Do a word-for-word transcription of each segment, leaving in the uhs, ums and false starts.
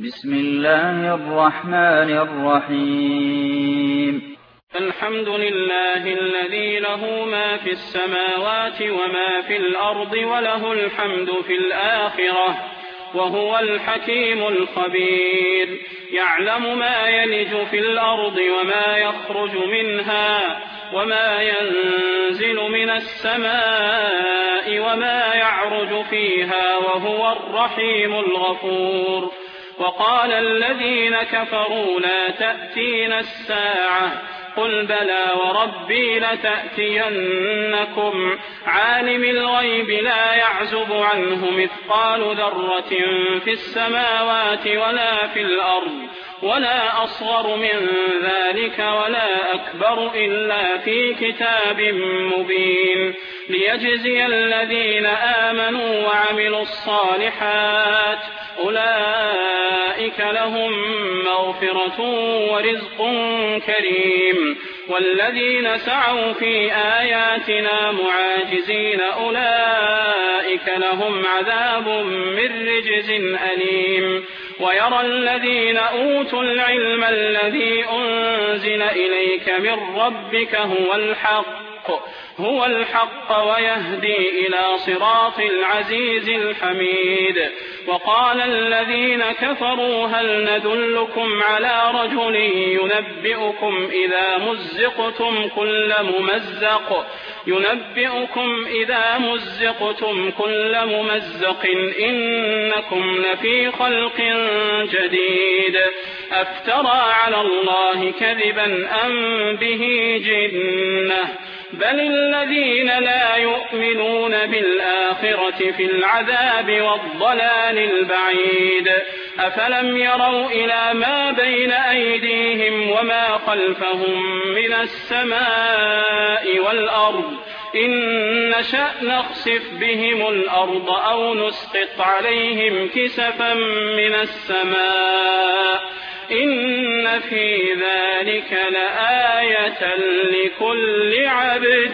بسم الله الرحمن الرحيم. الحمد لله الذي له ما في السماوات وما في الأرض وله الحمد في الآخرة وهو الحكيم الخبير. يعلم ما يلج في الأرض وما يخرج منها وما ينزل من السماء وما يعرج فيها وهو الرحيم الغفور. وقال الذين كفروا لا تأتينا الساعة قل بلى وربي لتأتينكم عالم الغيب لا يعزب عنه مثقال ذرة في السماوات ولا في الأرض ولا أصغر من ذلك ولا أكبر إلا في كتاب مبين ليجزي الذين آمنوا وعملوا الصالحات أولئك لهم مغفرة ورزق كريم. والذين سعوا في آياتنا معاجزين أولئك لهم عذاب من رجز أليم. ويرى الذين أوتوا العلم الذي أنزل إليك من ربك هو الحق هو الحق ويهدي إلى صراط العزيز الحميد. وقال الذين كفروا هل ندلكم على رجل ينبئكم إذا مزقتم كل ممزق ينبئكم إذا مزقتم كل ممزق إنكم لفي خلق جديد أفترى على الله كذبا أم به جنة بل الذين لا يؤمنون بالآخرة في العذاب والضلال البعيد. أفلم يروا إلى ما بين أيديهم وما خلفهم من السماء والأرض إن نشأ نخسف بهم الأرض أو نسقط عليهم كسفا من السماء إن في ذلك لآية لكل عبد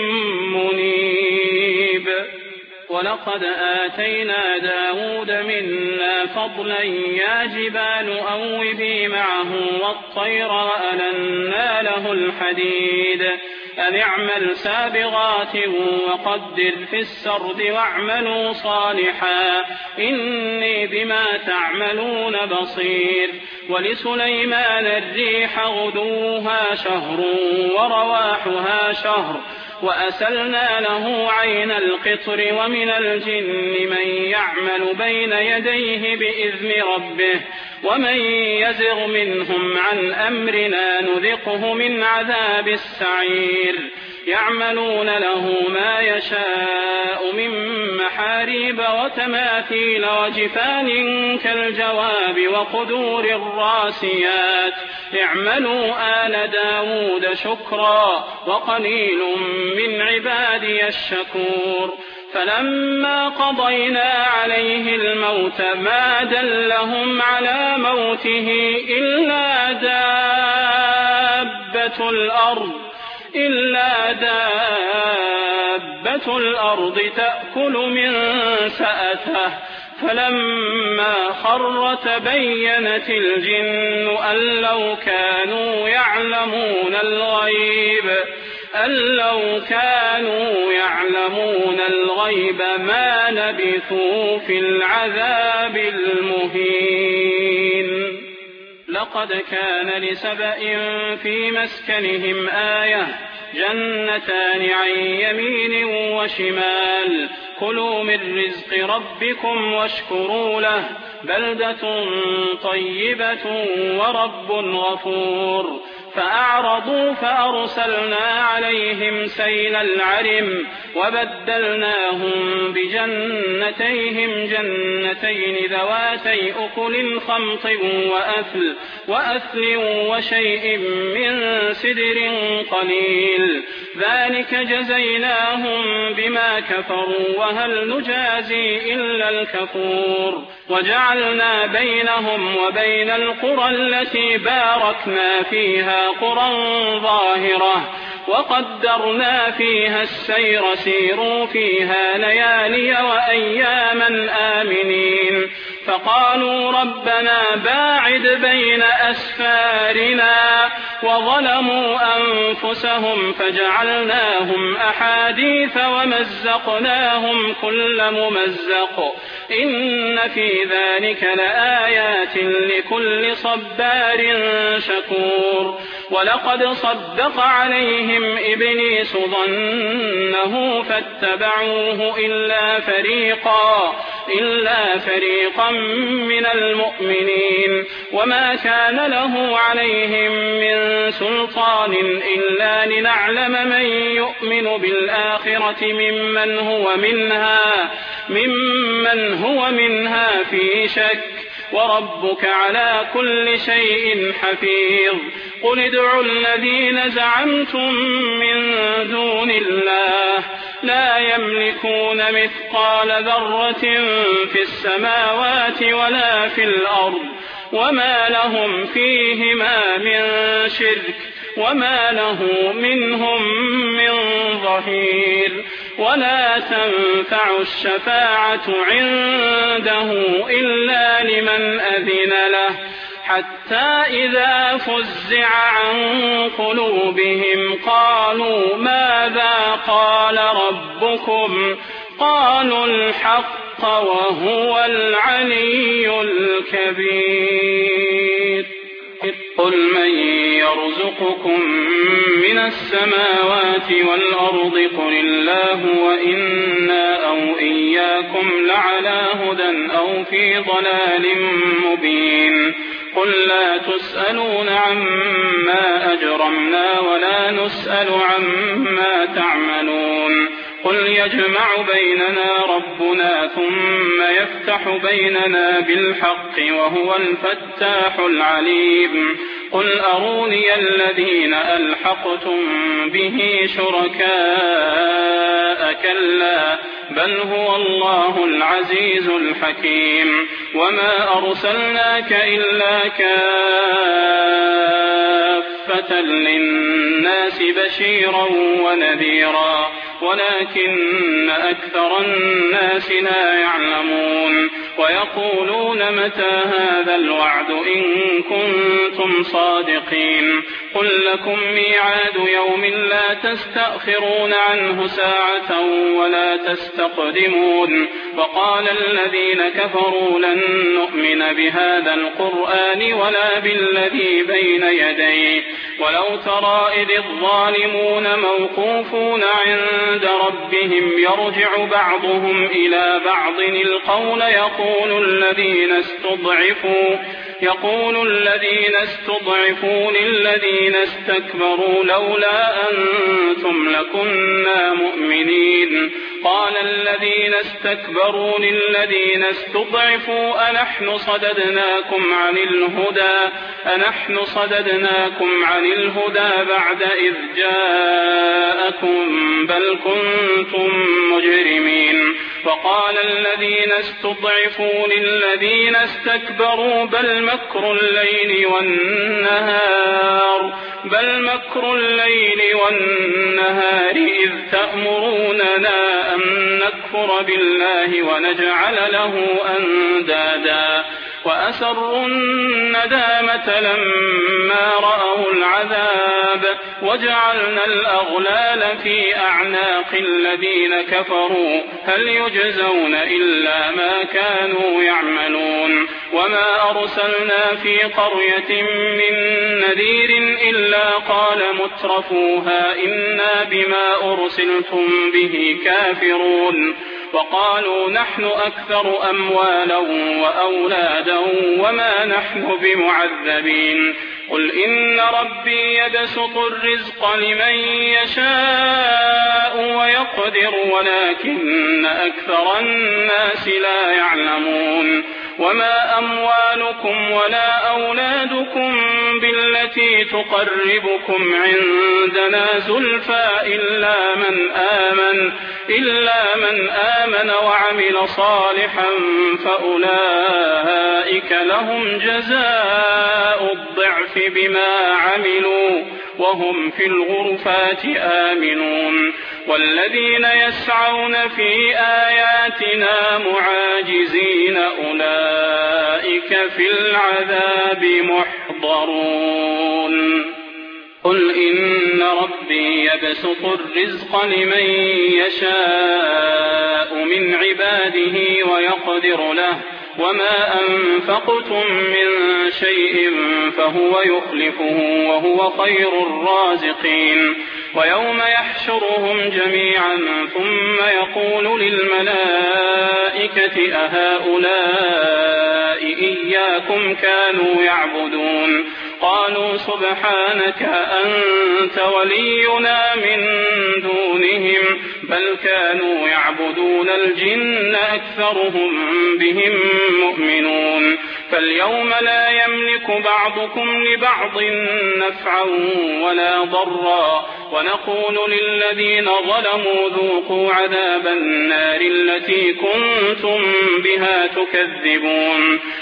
منيب. ولقد آتينا داود منا فضلا يا جبال أوبي معه والطير وألنا له الحديد أن اعمل سابغات وقدر في السرد واعملوا صالحا إني بما تعملون بصير. ولسليمان الريح غدوها شهر ورواحها شهر وأسلنا له عين القطر ومن الجن من يعمل بين يديه بإذن ربه ومن يزغ منهم عن أمرنا نذقه من عذاب السعير. يعملون له ما يشاء من محاريب وتماثيل وجفان كالجواب وقدور الراسيات اعملوا آل داود شكرا وقليل من عبادي الشكور. فلما قضينا عليه الموت ما دلهم على موته إلا دابة الأرض إلا دابة الأرض تأكل من سأته فلما خر تبينت الجن أن لو كانوا يعلمون الغيب أن لو كانوا يعلمون الغيب ما لبثوا في العذاب المهين. لقد كان لسبأ في مسكنهم آية جنتان عن يمين وشمال كلوا من رزق ربكم واشكروا له بلدة طيبة ورب غفور. فأعرضوا فأرسلنا عليهم سيل العرم وبدلناهم بجنتيهم جنتين ذواتي أكل خمط وأثل, وأثل وشيء من سدر قليل ذلك جزيناهم بما كفروا وهل نجازي إلا الكفور. وجعلنا بينهم وبين القرى التي باركنا فيها قرى ظاهرة وقدرنا فيها السير سيروا فيها ليالي وأياما آمنين فقالوا ربنا باعد بين أسفارنا وظلموا أنفسهم فجعلناهم أحاديث ومزقناهم كل ممزق إن في ذلك لآيات لكل صبار شكور ولقد صدق عليهم إبليس ظنه فاتبعوه إلا فريقا إلا فريقا من المؤمنين وما كان له عليهم من سلطان إلا لنعلم من يؤمن بالآخرة ممن هو منها ممن هو منها في شك وربك على كل شيء حفيظ قل ادعوا الذين زعمتم من دون الله لا يملكون مثقال ذرة في السماوات ولا في الأرض وما لهم فيهما من شرك وما له منهم من ظهير ولا تنفع الشفاعة عنده إلا لمن أذن له حتى إذا فزع عن قلوبهم قالوا ماذا قال ربكم قالوا الحق وهو العلي الكبير قل من يرزقكم من السماوات والأرض قل الله وإنا أو إياكم لعلى هدى أو في ضلال مبين قل لا تسألون عما أجرمنا ولا نسأل عما تعملون قل يجمع بيننا ربنا ثم يفتح بيننا بالحق وهو الفتاح العليم قل أروني الذين ألحقتم به شركاء كلا بل هو الله العزيز الحكيم وما أرسلناك إلا كافة للناس بشيرا ونذيرا ولكن أكثر الناس لا يعلمون ويقولون متى هذا الوعد إن كنتم صادقين قل لكم ميعاد يوم لا تستأخرون عنه ساعة ولا تستقدمون وقال الذين كفروا لن نؤمن بهذا القرآن ولا بالذي بين يديه ولو ترى إذ الظالمون موقوفون عند ربهم يرجع بعضهم إلى بعض القول يقول الذين استضعفوا يقول الذين استضعفوا للذين استكبروا لولا أنتم لكنا مؤمنين قال الذين استكبروا للذين استضعفوا أنحن صددناكم عن الهدى أنحن صددناكم عن الهدى بعد إذ جاءكم بل كنتم مجرمين وقال الذين استضعفوا للذين استكبروا بل مكر الليل والنهار بل مكر الليل والنهار إذ تأمروننا أن نكفر بالله ونجعل له أندادا وأسروا الندامة لما رأوا العذاب وجعلنا الأغلال في أعناق الذين كفروا هل يجزون إلا ما كانوا يعملون وما أرسلنا في قرية من نذير إلا قال مترفوها إنا بما أرسلتم به كافرون وقالوا نحن أكثر أموالا وأولادا وما نحن بمعذبين قل إن ربي يبسط الرزق لمن يشاء ويقدر ولكن أكثر الناس لا يعلمون وما أموالكم ولا أولادكم التي تقربكم عندنا زلفى إلا من آمن إلا من آمن وعمل صالحا فأولئك لهم جزاء الضعف بما عملوا وهم في الغرفات آمنون والذين يسعون في آياتنا معاجزين أولئك في العذاب محضرون قل إن ربي يبسط الرزق لمن يشاء من عباده ويقدر له وما أنفقتم من شيء فهو يخلفه وهو خير الرازقين ويوم يحشرهم جميعا ثم يقول للملائكة أهؤلاء إياكم كانوا يعبدون قالوا سبحانك أنت ولينا من دونهم بل كانوا يعبدون الجن أكثرهم بهم مؤمنون فاليوم لا يملك بعضكم لبعض نفعا ولا ضرا ونقول للذين ظلموا ذوقوا عذاب النار التي كنتم بها تكذبون